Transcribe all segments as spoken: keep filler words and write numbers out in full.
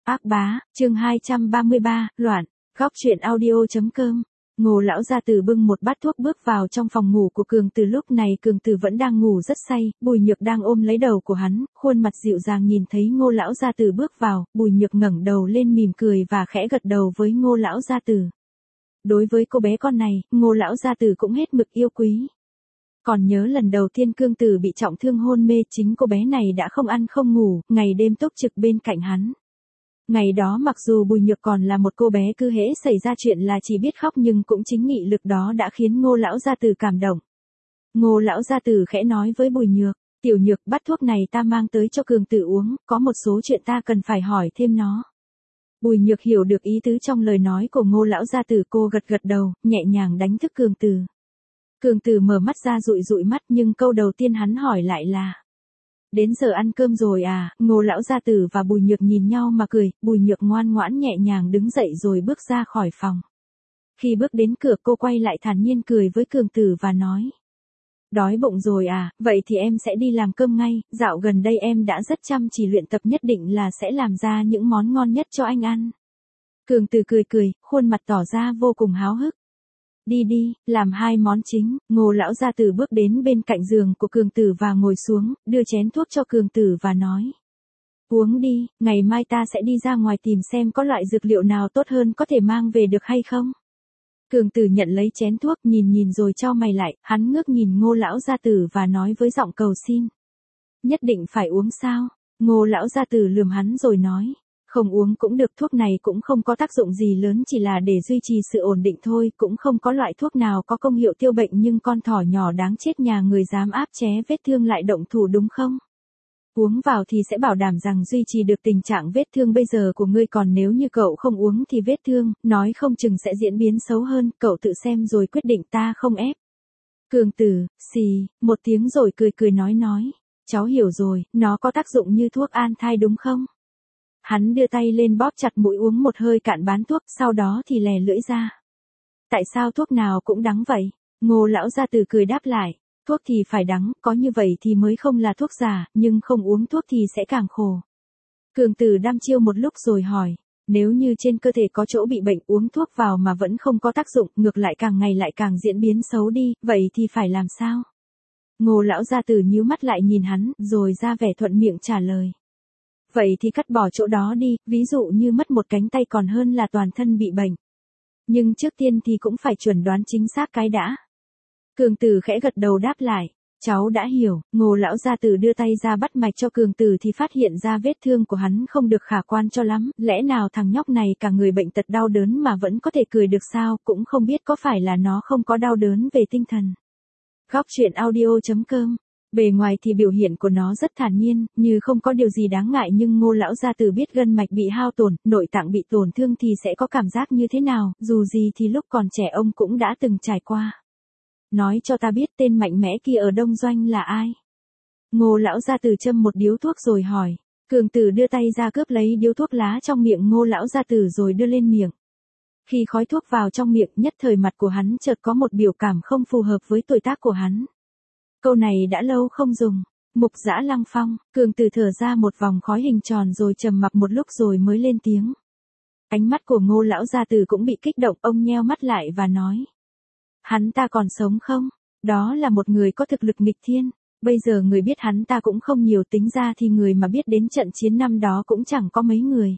Ác bá, chương hai trăm ba mươi ba, loạn, góc truyện audio.com. Ngô lão gia tử bưng một bát thuốc bước vào trong phòng ngủ của Cường Từ, lúc này Cường Từ vẫn đang ngủ rất say, Bùi Nhược đang ôm lấy đầu của hắn, khuôn mặt dịu dàng nhìn thấy Ngô lão gia tử bước vào, Bùi Nhược ngẩng đầu lên mỉm cười và khẽ gật đầu với Ngô lão gia tử. Đối với cô bé con này, Ngô lão gia tử cũng hết mực yêu quý. Còn nhớ lần đầu tiên Cường Từ bị trọng thương hôn mê, chính cô bé này đã không ăn không ngủ, ngày đêm túc trực bên cạnh hắn. Ngày đó mặc dù Bùi Nhược còn là một cô bé, cứ hễ xảy ra chuyện là chỉ biết khóc, nhưng cũng chính nghị lực đó đã khiến Ngô lão gia tử cảm động. Ngô lão gia tử khẽ nói với Bùi Nhược, "Tiểu Nhược, bát thuốc này ta mang tới cho Cường Tử uống, có một số chuyện ta cần phải hỏi thêm nó." Bùi Nhược hiểu được ý tứ trong lời nói của Ngô lão gia tử, cô gật gật đầu, nhẹ nhàng đánh thức Cường Tử. Cường Tử mở mắt ra dụi dụi mắt, nhưng câu đầu tiên hắn hỏi lại là: "Đến giờ ăn cơm rồi à?" Ngô lão gia tử và Bùi Nhược nhìn nhau mà cười, Bùi Nhược ngoan ngoãn nhẹ nhàng đứng dậy rồi bước ra khỏi phòng. Khi bước đến cửa, cô quay lại thản nhiên cười với Cường Tử và nói: "Đói bụng rồi à, vậy thì em sẽ đi làm cơm ngay, dạo gần đây em đã rất chăm chỉ luyện tập, nhất định là sẽ làm ra những món ngon nhất cho anh ăn." Cường Tử cười cười, khuôn mặt tỏ ra vô cùng háo hức. "Đi đi, làm hai món chính." Ngô lão gia tử bước đến bên cạnh giường của Cường Tử và ngồi xuống, đưa chén thuốc cho Cường Tử và nói: "Uống đi, ngày mai ta sẽ đi ra ngoài tìm xem có loại dược liệu nào tốt hơn có thể mang về được hay không." Cường Tử nhận lấy chén thuốc, nhìn nhìn rồi chau mày lại, hắn ngước nhìn Ngô lão gia tử và nói với giọng cầu xin: "Nhất định phải uống sao?" Ngô lão gia tử lườm hắn rồi nói: "Không uống cũng được, thuốc này cũng không có tác dụng gì lớn, chỉ là để duy trì sự ổn định thôi, cũng không có loại thuốc nào có công hiệu tiêu bệnh, nhưng con thỏ nhỏ đáng chết nhà người dám áp chế vết thương lại động thủ đúng không? Uống vào thì sẽ bảo đảm rằng duy trì được tình trạng vết thương bây giờ của ngươi, còn nếu như cậu không uống thì vết thương, nói không chừng sẽ diễn biến xấu hơn, cậu tự xem rồi quyết định, ta không ép." Cường Tử, xì, một tiếng rồi cười cười nói nói: "Cháu hiểu rồi, nó có tác dụng như thuốc an thai đúng không?" Hắn đưa tay lên bóp chặt mũi, uống một hơi cạn bán thuốc, sau đó thì lè lưỡi ra. "Tại sao thuốc nào cũng đắng vậy?" Ngô lão gia tử cười đáp lại: "Thuốc thì phải đắng, có như vậy thì mới không là thuốc giả, nhưng không uống thuốc thì sẽ càng khổ." Cường Tử đăm chiêu một lúc rồi hỏi: "Nếu như trên cơ thể có chỗ bị bệnh, uống thuốc vào mà vẫn không có tác dụng, ngược lại càng ngày lại càng diễn biến xấu đi, vậy thì phải làm sao?" Ngô lão gia tử nhíu mắt lại nhìn hắn, rồi ra vẻ thuận miệng trả lời: "Vậy thì cắt bỏ chỗ đó đi, ví dụ như mất một cánh tay còn hơn là toàn thân bị bệnh. Nhưng trước tiên thì cũng phải chuẩn đoán chính xác cái đã." Cường Tử khẽ gật đầu đáp lại: "Cháu đã hiểu." Ngô lão gia tử đưa tay ra bắt mạch cho Cường Tử thì phát hiện ra vết thương của hắn không được khả quan cho lắm, lẽ nào thằng nhóc này cả người bệnh tật đau đớn mà vẫn có thể cười được sao, cũng không biết có phải là nó không có đau đớn về tinh thần. Góc truyện audio.com. Bề ngoài thì biểu hiện của nó rất thản nhiên, như không có điều gì đáng ngại, nhưng Ngô lão gia tử biết gân mạch bị hao tổn, nội tạng bị tổn thương thì sẽ có cảm giác như thế nào, dù gì thì lúc còn trẻ ông cũng đã từng trải qua. "Nói cho ta biết tên mạnh mẽ kia ở Đông Doanh là ai?" Ngô lão gia tử châm một điếu thuốc rồi hỏi. Cường Tử đưa tay ra cướp lấy điếu thuốc lá trong miệng Ngô lão gia tử rồi đưa lên miệng. Khi khói thuốc vào trong miệng, nhất thời mặt của hắn chợt có một biểu cảm không phù hợp với tuổi tác của hắn. Câu này đã lâu không dùng. Mục Dã Lăng Phong. Cường Tử thở ra một vòng khói hình tròn rồi trầm mặc một lúc rồi mới lên tiếng. Ánh mắt của Ngô lão gia tử cũng bị kích động, ông nheo mắt lại và nói: "Hắn ta còn sống không? Đó là một người có thực lực nghịch thiên. Bây giờ người biết hắn ta cũng không nhiều, tính ra thì người mà biết đến trận chiến năm đó cũng chẳng có mấy người."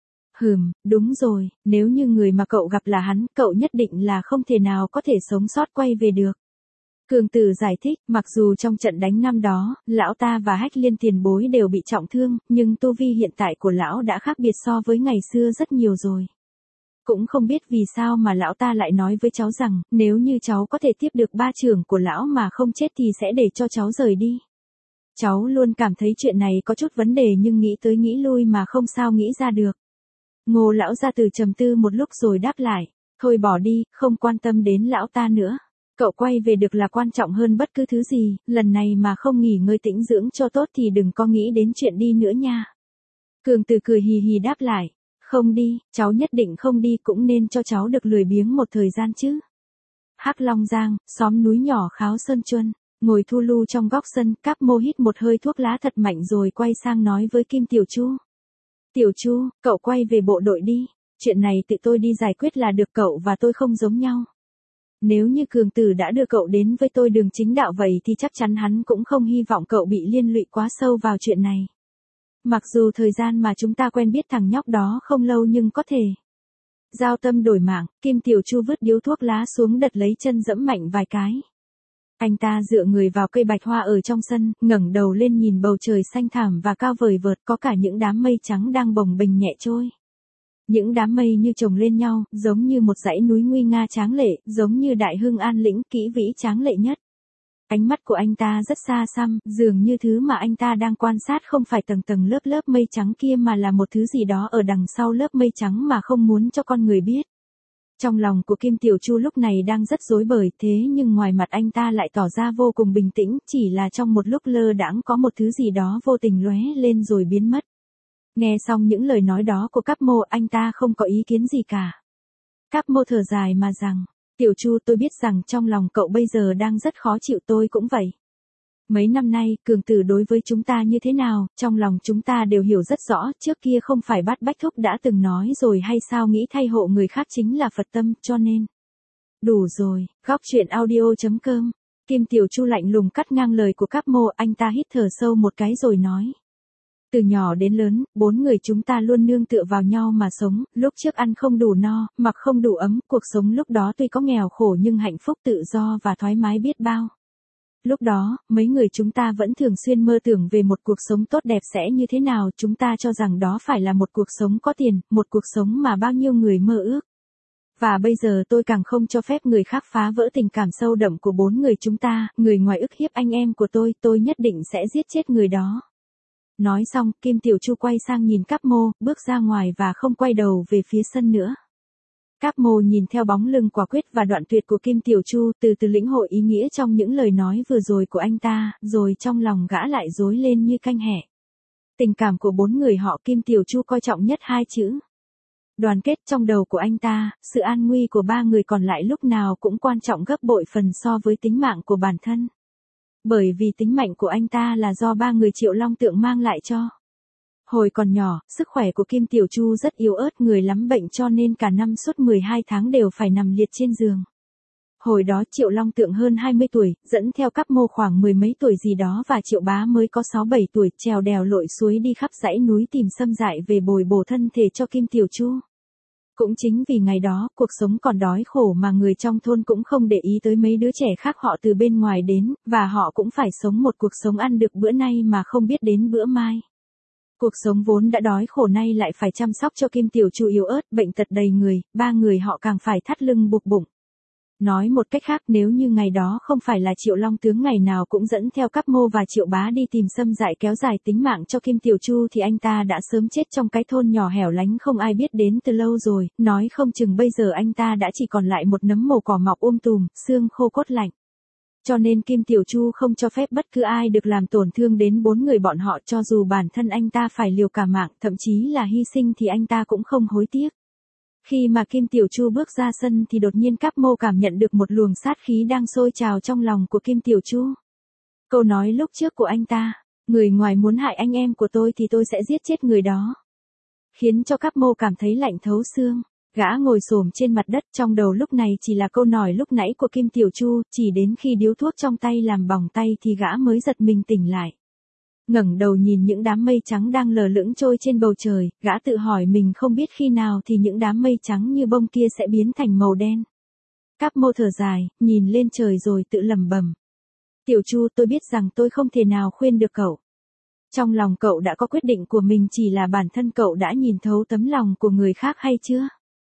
"Hừm, đúng rồi, nếu như người mà cậu gặp là hắn, cậu nhất định là không thể nào có thể sống sót quay về được." Cường Tử giải thích, mặc dù trong trận đánh năm đó, lão ta và Hách Liên tiền bối đều bị trọng thương, nhưng tu vi hiện tại của lão đã khác biệt so với ngày xưa rất nhiều rồi. Cũng không biết vì sao mà lão ta lại nói với cháu rằng, nếu như cháu có thể tiếp được ba chưởng của lão mà không chết thì sẽ để cho cháu rời đi. Cháu luôn cảm thấy chuyện này có chút vấn đề, nhưng nghĩ tới nghĩ lui mà không sao nghĩ ra được." Ngô lão gia tử trầm tư một lúc rồi đáp lại: "Thôi bỏ đi, không quan tâm đến lão ta nữa. Cậu quay về được là quan trọng hơn bất cứ thứ gì, lần này mà không nghỉ ngơi tĩnh dưỡng cho tốt thì đừng có nghĩ đến chuyện đi nữa nha." Cường Tử cười hì hì đáp lại: "Không đi, cháu nhất định không đi, cũng nên cho cháu được lười biếng một thời gian chứ." Hắc Long Giang, xóm núi nhỏ Kháo Sơn Chuân, ngồi thu lu trong góc sân, Cáp Mô hít một hơi thuốc lá thật mạnh rồi quay sang nói với Kim Tiểu Chu: Tiểu Chu, cậu quay về bộ đội đi. Chuyện này tự tôi đi giải quyết là được, cậu và tôi không giống nhau. Nếu như Cường Tử đã đưa cậu đến với tôi đường chính đạo vậy thì chắc chắn hắn cũng không hy vọng cậu bị liên lụy quá sâu vào chuyện này. Mặc dù thời gian mà chúng ta quen biết thằng nhóc đó không lâu nhưng có thể. Giao tâm đổi mạng, Kim Tiểu Chu vứt điếu thuốc lá xuống đất lấy chân dẫm mạnh vài cái. Anh ta dựa người vào cây bạch hoa ở trong sân, ngẩng đầu lên nhìn bầu trời xanh thẳm và cao vời vợt, có cả những đám mây trắng đang bồng bềnh nhẹ trôi. Những đám mây như chồng lên nhau, giống như một dãy núi nguy nga tráng lệ, giống như đại hưng an lĩnh kỹ vĩ tráng lệ nhất. Ánh mắt của anh ta rất xa xăm, dường như thứ mà anh ta đang quan sát không phải tầng tầng lớp lớp mây trắng kia mà là một thứ gì đó ở đằng sau lớp mây trắng mà không muốn cho con người biết. Trong lòng của Kim Tiểu Chu lúc này đang rất rối bời, thế nhưng ngoài mặt anh ta lại tỏ ra vô cùng bình tĩnh, chỉ là trong một lúc lơ đãng có một thứ gì đó vô tình lóe lên rồi biến mất. Nghe xong những lời nói đó của Cáp Mô, anh ta không có ý kiến gì cả. Cáp Mô thở dài mà rằng, Tiểu Chu, tôi biết rằng trong lòng cậu bây giờ đang rất khó chịu, tôi cũng vậy. Mấy năm nay, Cường Tử đối với chúng ta như thế nào, trong lòng chúng ta đều hiểu rất rõ, trước kia không phải Bát Bách Thúc đã từng nói rồi hay sao, nghĩ thay hộ người khác chính là Phật tâm, cho nên. Đủ rồi, góc chuyện audio chấm com. Kim Tiểu Chu lạnh lùng cắt ngang lời của Cáp Mô, anh ta hít thở sâu một cái rồi nói. Từ nhỏ đến lớn, bốn người chúng ta luôn nương tựa vào nhau mà sống, lúc trước ăn không đủ no, mặc không đủ ấm, cuộc sống lúc đó tuy có nghèo khổ nhưng hạnh phúc tự do và thoải mái biết bao. Lúc đó, mấy người chúng ta vẫn thường xuyên mơ tưởng về một cuộc sống tốt đẹp sẽ như thế nào, chúng ta cho rằng đó phải là một cuộc sống có tiền, một cuộc sống mà bao nhiêu người mơ ước. Và bây giờ tôi càng không cho phép người khác phá vỡ tình cảm sâu đậm của bốn người chúng ta, người ngoài ức hiếp anh em của tôi, tôi nhất định sẽ giết chết người đó. Nói xong, Kim Tiểu Chu quay sang nhìn Cáp Mô, bước ra ngoài và không quay đầu về phía sân nữa. Cáp Mô nhìn theo bóng lưng quả quyết và đoạn tuyệt của Kim Tiểu Chu, từ từ lĩnh hội ý nghĩa trong những lời nói vừa rồi của anh ta, rồi trong lòng gã lại rối lên như canh hẹ. Tình cảm của bốn người họ Kim Tiểu Chu coi trọng nhất hai chữ. Đoàn kết. Trong đầu của anh ta, sự an nguy của ba người còn lại lúc nào cũng quan trọng gấp bội phần so với tính mạng của bản thân. Bởi vì tính mạnh của anh ta là do ba người Triệu Long Tượng mang lại cho. Hồi còn nhỏ, sức khỏe của Kim Tiểu Chu rất yếu ớt, người lắm bệnh cho nên cả năm suốt mười hai tháng đều phải nằm liệt trên giường. Hồi đó Triệu Long Tượng hơn hai mươi tuổi, dẫn theo Cáp Mô khoảng mười mấy tuổi gì đó và Triệu Bá mới có sáu bảy tuổi, trèo đèo lội suối đi khắp dãy núi tìm sâm dại về bồi bổ thân thể cho Kim Tiểu Chu. Cũng chính vì ngày đó, cuộc sống còn đói khổ mà người trong thôn cũng không để ý tới mấy đứa trẻ khác họ từ bên ngoài đến, và họ cũng phải sống một cuộc sống ăn được bữa nay mà không biết đến bữa mai. Cuộc sống vốn đã đói khổ nay lại phải chăm sóc cho Kim Tiểu Chu yếu ớt, bệnh tật đầy người, ba người họ càng phải thắt lưng buộc bụng. Nói một cách khác, nếu như ngày đó không phải là Triệu Long Tướng ngày nào cũng dẫn theo Cáp Mô và Triệu Bá đi tìm sâm dại kéo dài tính mạng cho Kim Tiểu Chu thì anh ta đã sớm chết trong cái thôn nhỏ hẻo lánh không ai biết đến từ lâu rồi, nói không chừng bây giờ anh ta đã chỉ còn lại một nấm mồ cỏ mọc um tùm, xương khô cốt lạnh. Cho nên Kim Tiểu Chu không cho phép bất cứ ai được làm tổn thương đến bốn người bọn họ, cho dù bản thân anh ta phải liều cả mạng, thậm chí là hy sinh thì anh ta cũng không hối tiếc. Khi mà Kim Tiểu Chu bước ra sân thì đột nhiên Cáp Mô cảm nhận được một luồng sát khí đang sôi trào trong lòng của Kim Tiểu Chu. Câu nói lúc trước của anh ta, người ngoài muốn hại anh em của tôi thì tôi sẽ giết chết người đó, khiến cho Cáp Mô cảm thấy lạnh thấu xương. Gã ngồi xổm trên mặt đất, trong đầu lúc này chỉ là câu nói lúc nãy của Kim Tiểu Chu, chỉ đến khi điếu thuốc trong tay làm bỏng tay thì gã mới giật mình tỉnh lại. Ngẩng đầu nhìn những đám mây trắng đang lờ lững trôi trên bầu trời, gã tự hỏi mình không biết khi nào thì những đám mây trắng như bông kia sẽ biến thành màu đen. Cáp Mô thở dài, nhìn lên trời rồi tự lẩm bẩm. Tiểu Chu, tôi biết rằng tôi không thể nào khuyên được cậu. Trong lòng cậu đã có quyết định của mình, chỉ là bản thân cậu đã nhìn thấu tấm lòng của người khác hay chưa?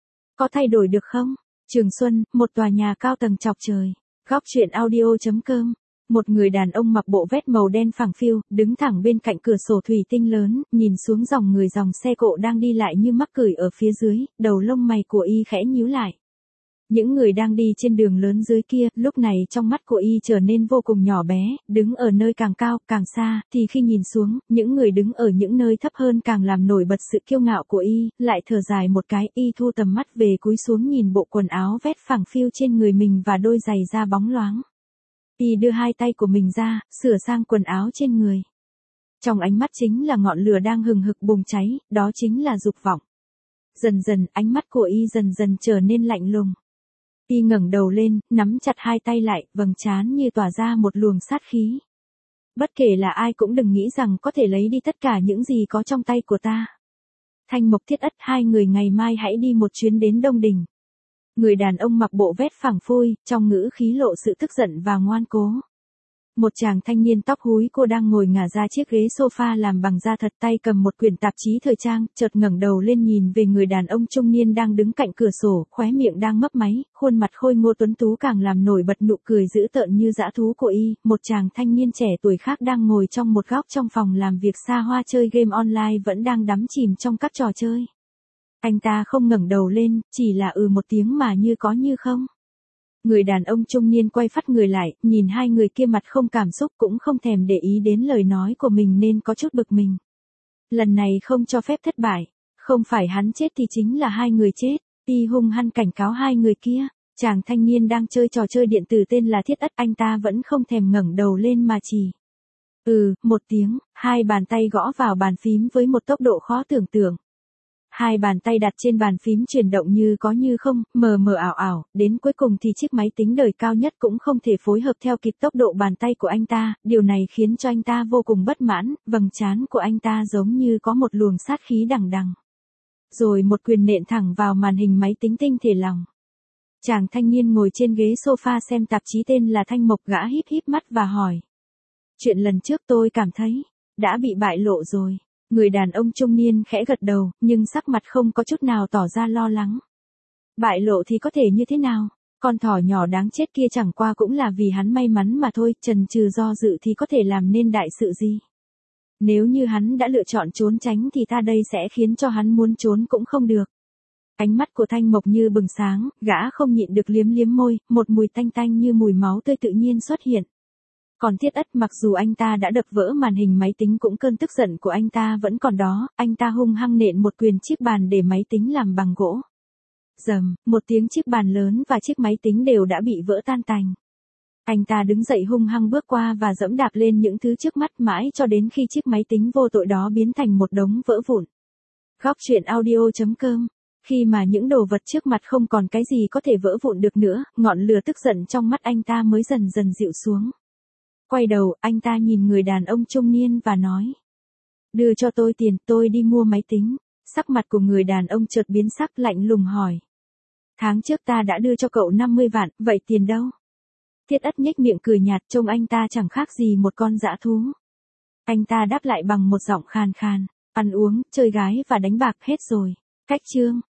Có thay đổi được không? Trường Xuân, một tòa nhà cao tầng chọc trời. Góc chuyện audio chấm com. Một người đàn ông mặc bộ vest màu đen phẳng phiu, đứng thẳng bên cạnh cửa sổ thủy tinh lớn, nhìn xuống dòng người dòng xe cộ đang đi lại như mắc cười ở phía dưới, đầu lông mày của y khẽ nhíu lại. Những người đang đi trên đường lớn dưới kia, lúc này trong mắt của y trở nên vô cùng nhỏ bé, đứng ở nơi càng cao, càng xa, thì khi nhìn xuống, những người đứng ở những nơi thấp hơn càng làm nổi bật sự kiêu ngạo của y, lại thở dài một cái, y thu tầm mắt về cúi xuống nhìn bộ quần áo vest phẳng phiu trên người mình và đôi giày da bóng loáng. Y đưa hai tay của mình ra, sửa sang quần áo trên người. Trong ánh mắt chính là ngọn lửa đang hừng hực bùng cháy, đó chính là dục vọng. Dần dần, ánh mắt của y dần dần trở nên lạnh lùng. Y ngẩng đầu lên, nắm chặt hai tay lại, vầng trán như tỏa ra một luồng sát khí. Bất kể là ai cũng đừng nghĩ rằng có thể lấy đi tất cả những gì có trong tay của ta. Thanh Mộc Thiết Ất, hai người ngày mai hãy đi một chuyến đến Đông Đình. Người đàn ông mặc bộ vest phẳng phôi, trong ngữ khí lộ sự tức giận và ngoan cố. Một chàng thanh niên tóc húi cô đang ngồi ngả ra chiếc ghế sofa làm bằng da thật, tay cầm một quyển tạp chí thời trang, chợt ngẩng đầu lên nhìn về người đàn ông trung niên đang đứng cạnh cửa sổ, khóe miệng đang mấp máy, khuôn mặt khôi ngô tuấn tú càng làm nổi bật nụ cười dữ tợn như dã thú của y. Một chàng thanh niên trẻ tuổi khác đang ngồi trong một góc trong phòng làm việc xa hoa chơi game online vẫn đang đắm chìm trong các trò chơi. Anh ta không ngẩng đầu lên, chỉ là ừ một tiếng mà như có như không. Người đàn ông trung niên quay phắt người lại, nhìn hai người kia mặt không cảm xúc cũng không thèm để ý đến lời nói của mình nên có chút bực mình. Lần này không cho phép thất bại, không phải hắn chết thì chính là hai người chết, y hung hăng cảnh cáo hai người kia. Chàng thanh niên đang chơi trò chơi điện tử tên là Thiết Ất, anh ta vẫn không thèm ngẩng đầu lên mà chỉ. Ừ, một tiếng, hai bàn tay gõ vào bàn phím với một tốc độ khó tưởng tượng. Hai bàn tay đặt trên bàn phím chuyển động như có như không, mờ mờ ảo ảo, đến cuối cùng thì chiếc máy tính đời cao nhất cũng không thể phối hợp theo kịp tốc độ bàn tay của anh ta, điều này khiến cho anh ta vô cùng bất mãn, vầng trán của anh ta giống như có một luồng sát khí đằng đằng. Rồi một quyền nện thẳng vào màn hình máy tính tinh thể lòng. Chàng thanh niên ngồi trên ghế sofa xem tạp chí tên là Thanh Mộc, gã híp híp mắt và hỏi. Chuyện lần trước tôi cảm thấy, đã bị bại lộ rồi. Người đàn ông trung niên khẽ gật đầu, nhưng sắc mặt không có chút nào tỏ ra lo lắng. Bại lộ thì có thể như thế nào? Con thỏ nhỏ đáng chết kia chẳng qua cũng là vì hắn may mắn mà thôi, chần chừ do dự thì có thể làm nên đại sự gì. Nếu như hắn đã lựa chọn trốn tránh thì ta đây sẽ khiến cho hắn muốn trốn cũng không được. Ánh mắt của Thanh Mộc như bừng sáng, gã không nhịn được liếm liếm môi, một mùi tanh tanh như mùi máu tươi tự nhiên xuất hiện. Còn Thiết Ất, mặc dù anh ta đã đập vỡ màn hình máy tính cũng cơn tức giận của anh ta vẫn còn đó, anh ta hung hăng nện một quyền chiếc bàn để máy tính làm bằng gỗ. Rầm, một tiếng chiếc bàn lớn và chiếc máy tính đều đã bị vỡ tan tành. Anh ta đứng dậy hung hăng bước qua và dẫm đạp lên những thứ trước mắt mãi cho đến khi chiếc máy tính vô tội đó biến thành một đống vỡ vụn. Góc truyện audio chấm com. Khi mà những đồ vật trước mặt không còn cái gì có thể vỡ vụn được nữa, ngọn lửa tức giận trong mắt anh ta mới dần dần dịu xuống. Quay đầu, anh ta nhìn người đàn ông trung niên và nói. Đưa cho tôi tiền, tôi đi mua máy tính. Sắc mặt của người đàn ông chợt biến sắc, lạnh lùng hỏi. Tháng trước ta đã đưa cho cậu năm mươi vạn, vậy tiền đâu? Thiết Ất nhếch miệng cười nhạt, trông anh ta chẳng khác gì một con dã thú. Anh ta đáp lại bằng một giọng khàn khàn. Ăn uống, chơi gái và đánh bạc hết rồi. Cách chương.